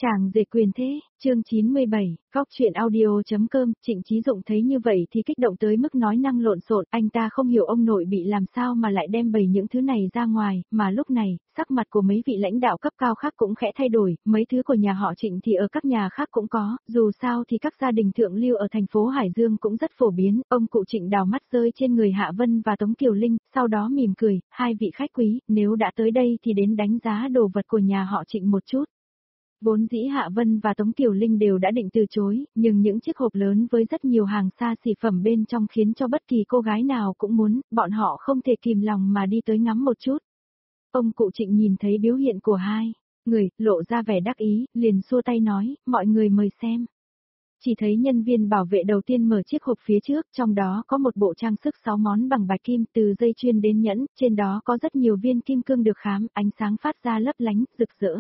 Chàng dệt quyền thế, chương 97, góc chuyện audio.com, Trịnh Chí Dụng thấy như vậy thì kích động tới mức nói năng lộn xộn, anh ta không hiểu ông nội bị làm sao mà lại đem bày những thứ này ra ngoài, mà lúc này, sắc mặt của mấy vị lãnh đạo cấp cao khác cũng khẽ thay đổi, mấy thứ của nhà họ Trịnh thì ở các nhà khác cũng có, dù sao thì các gia đình thượng lưu ở thành phố Hải Dương cũng rất phổ biến, ông cụ Trịnh đào mắt rơi trên người Hạ Vân và Tống Kiều Linh, sau đó mỉm cười, hai vị khách quý, nếu đã tới đây thì đến đánh giá đồ vật của nhà họ Trịnh một chút. Vốn dĩ Hạ Vân và Tống Kiều Linh đều đã định từ chối, nhưng những chiếc hộp lớn với rất nhiều hàng xa xỉ phẩm bên trong khiến cho bất kỳ cô gái nào cũng muốn, bọn họ không thể kìm lòng mà đi tới ngắm một chút. Ông cụ Trịnh nhìn thấy biểu hiện của hai người, lộ ra vẻ đắc ý, liền xua tay nói, mọi người mời xem. Chỉ thấy nhân viên bảo vệ đầu tiên mở chiếc hộp phía trước, trong đó có một bộ trang sức 6 món bằng bạch kim từ dây chuyền đến nhẫn, trên đó có rất nhiều viên kim cương được khám, ánh sáng phát ra lấp lánh, rực rỡ.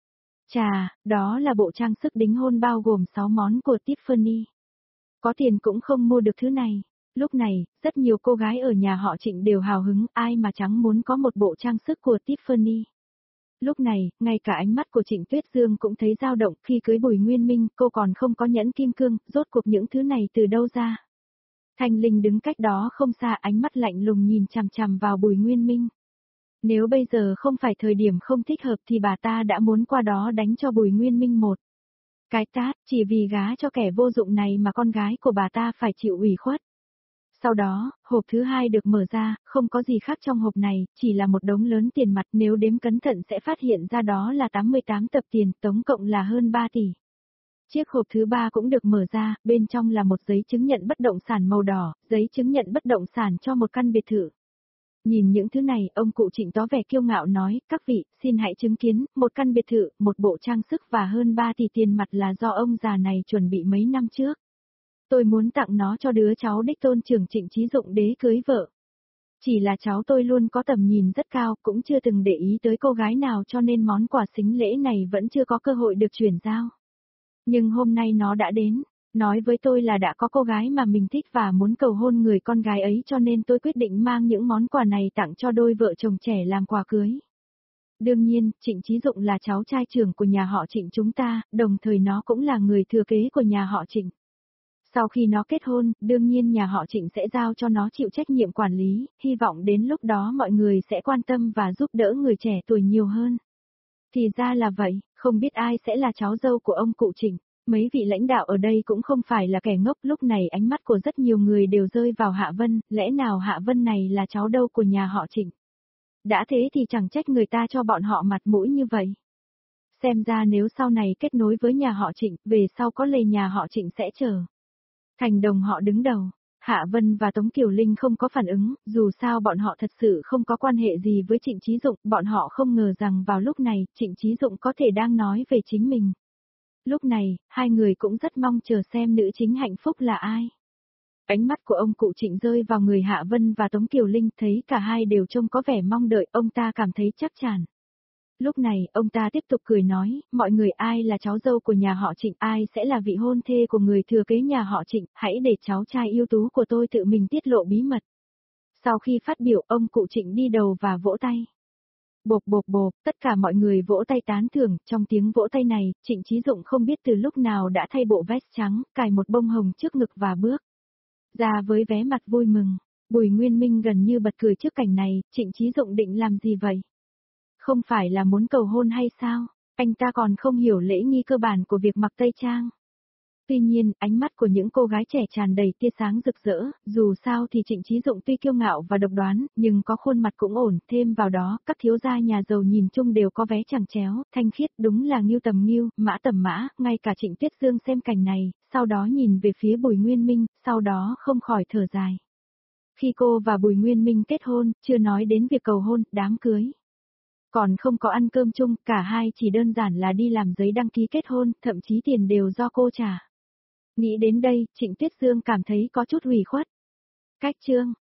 Chà, đó là bộ trang sức đính hôn bao gồm 6 món của Tiffany. Có tiền cũng không mua được thứ này. Lúc này, rất nhiều cô gái ở nhà họ Trịnh đều hào hứng, ai mà chẳng muốn có một bộ trang sức của Tiffany. Lúc này, ngay cả ánh mắt của Trịnh Tuyết Dương cũng thấy dao động, khi cưới Bùi Nguyên Minh, cô còn không có nhẫn kim cương, rốt cuộc những thứ này từ đâu ra. Thanh Linh đứng cách đó không xa, ánh mắt lạnh lùng nhìn chằm chằm vào Bùi Nguyên Minh. Nếu bây giờ không phải thời điểm không thích hợp thì bà ta đã muốn qua đó đánh cho Bùi Nguyên Minh một cái tát, chỉ vì gá cho kẻ vô dụng này mà con gái của bà ta phải chịu ủy khuất. Sau đó, hộp thứ hai được mở ra, không có gì khác trong hộp này, chỉ là một đống lớn tiền mặt, nếu đếm cẩn thận sẽ phát hiện ra đó là 88 tập tiền, tổng cộng là hơn 3 tỷ. Chiếc hộp thứ ba cũng được mở ra, bên trong là một giấy chứng nhận bất động sản màu đỏ, giấy chứng nhận bất động sản cho một căn biệt thự. Nhìn những thứ này, ông cụ Trịnh tó vẻ kiêu ngạo nói, các vị, xin hãy chứng kiến, một căn biệt thự, một bộ trang sức và hơn 3 tỷ tiền mặt là do ông già này chuẩn bị mấy năm trước. Tôi muốn tặng nó cho đứa cháu đích tôn trưởng Trịnh Chí Dụng đế cưới vợ. Chỉ là cháu tôi luôn có tầm nhìn rất cao, cũng chưa từng để ý tới cô gái nào cho nên món quà sính lễ này vẫn chưa có cơ hội được chuyển giao. Nhưng hôm nay nó đã đến. Nói với tôi là đã có cô gái mà mình thích và muốn cầu hôn người con gái ấy cho nên tôi quyết định mang những món quà này tặng cho đôi vợ chồng trẻ làm quà cưới. Đương nhiên, Trịnh Chí Dụng là cháu trai trưởng của nhà họ Trịnh chúng ta, đồng thời nó cũng là người thừa kế của nhà họ Trịnh. Sau khi nó kết hôn, đương nhiên nhà họ Trịnh sẽ giao cho nó chịu trách nhiệm quản lý, hy vọng đến lúc đó mọi người sẽ quan tâm và giúp đỡ người trẻ tuổi nhiều hơn. Thì ra là vậy, không biết ai sẽ là cháu dâu của ông cụ Trịnh. Mấy vị lãnh đạo ở đây cũng không phải là kẻ ngốc, lúc này ánh mắt của rất nhiều người đều rơi vào Hạ Vân, lẽ nào Hạ Vân này là cháu dâu của nhà họ Trịnh? Đã thế thì chẳng trách người ta cho bọn họ mặt mũi như vậy. Xem ra nếu sau này kết nối với nhà họ Trịnh, về sau có lề nhà họ Trịnh sẽ trở thành đồng họ đứng đầu. Hạ Vân và Tống Kiều Linh không có phản ứng, dù sao bọn họ thật sự không có quan hệ gì với Trịnh Chí Dụng, bọn họ không ngờ rằng vào lúc này, Trịnh Chí Dụng có thể đang nói về chính mình. Lúc này, hai người cũng rất mong chờ xem nữ chính hạnh phúc là ai. Ánh mắt của ông cụ Trịnh rơi vào người Hạ Vân và Tống Kiều Linh, thấy cả hai đều trông có vẻ mong đợi, ông ta cảm thấy chắc chắn. Lúc này, ông ta tiếp tục cười nói, mọi người ai là cháu dâu của nhà họ Trịnh, ai sẽ là vị hôn thê của người thừa kế nhà họ Trịnh, hãy để cháu trai ưu tú của tôi tự mình tiết lộ bí mật. Sau khi phát biểu, ông cụ Trịnh đi đầu và vỗ tay. Bộp bộp bộp, tất cả mọi người vỗ tay tán thưởng, trong tiếng vỗ tay này, Trịnh Chí Dụng không biết từ lúc nào đã thay bộ vest trắng, cài một bông hồng trước ngực và bước ra với vé mặt vui mừng. Bùi Nguyên Minh gần như bật cười trước cảnh này, Trịnh Chí Dụng định làm gì vậy? Không phải là muốn cầu hôn hay sao? Anh ta còn không hiểu lễ nghi cơ bản của việc mặc tây trang. Tuy nhiên, ánh mắt của những cô gái trẻ tràn đầy tia sáng rực rỡ, dù sao thì Trịnh Chí Dụng tuy kiêu ngạo và độc đoán, nhưng có khuôn mặt cũng ổn, thêm vào đó, các thiếu gia nhà giàu nhìn chung đều có vé chằng chéo, thanh khiết, đúng là ngưu tầm ngưu, mã tầm mã, ngay cả Trịnh Tuyết Dương xem cảnh này, sau đó nhìn về phía Bùi Nguyên Minh, sau đó không khỏi thở dài. Khi cô và Bùi Nguyên Minh kết hôn, chưa nói đến việc cầu hôn, đám cưới. Còn không có ăn cơm chung, cả hai chỉ đơn giản là đi làm giấy đăng ký kết hôn, thậm chí tiền đều do cô trả. Nghĩ đến đây, Trịnh Tuyết Dương cảm thấy có chút ủy khuất. Cách chương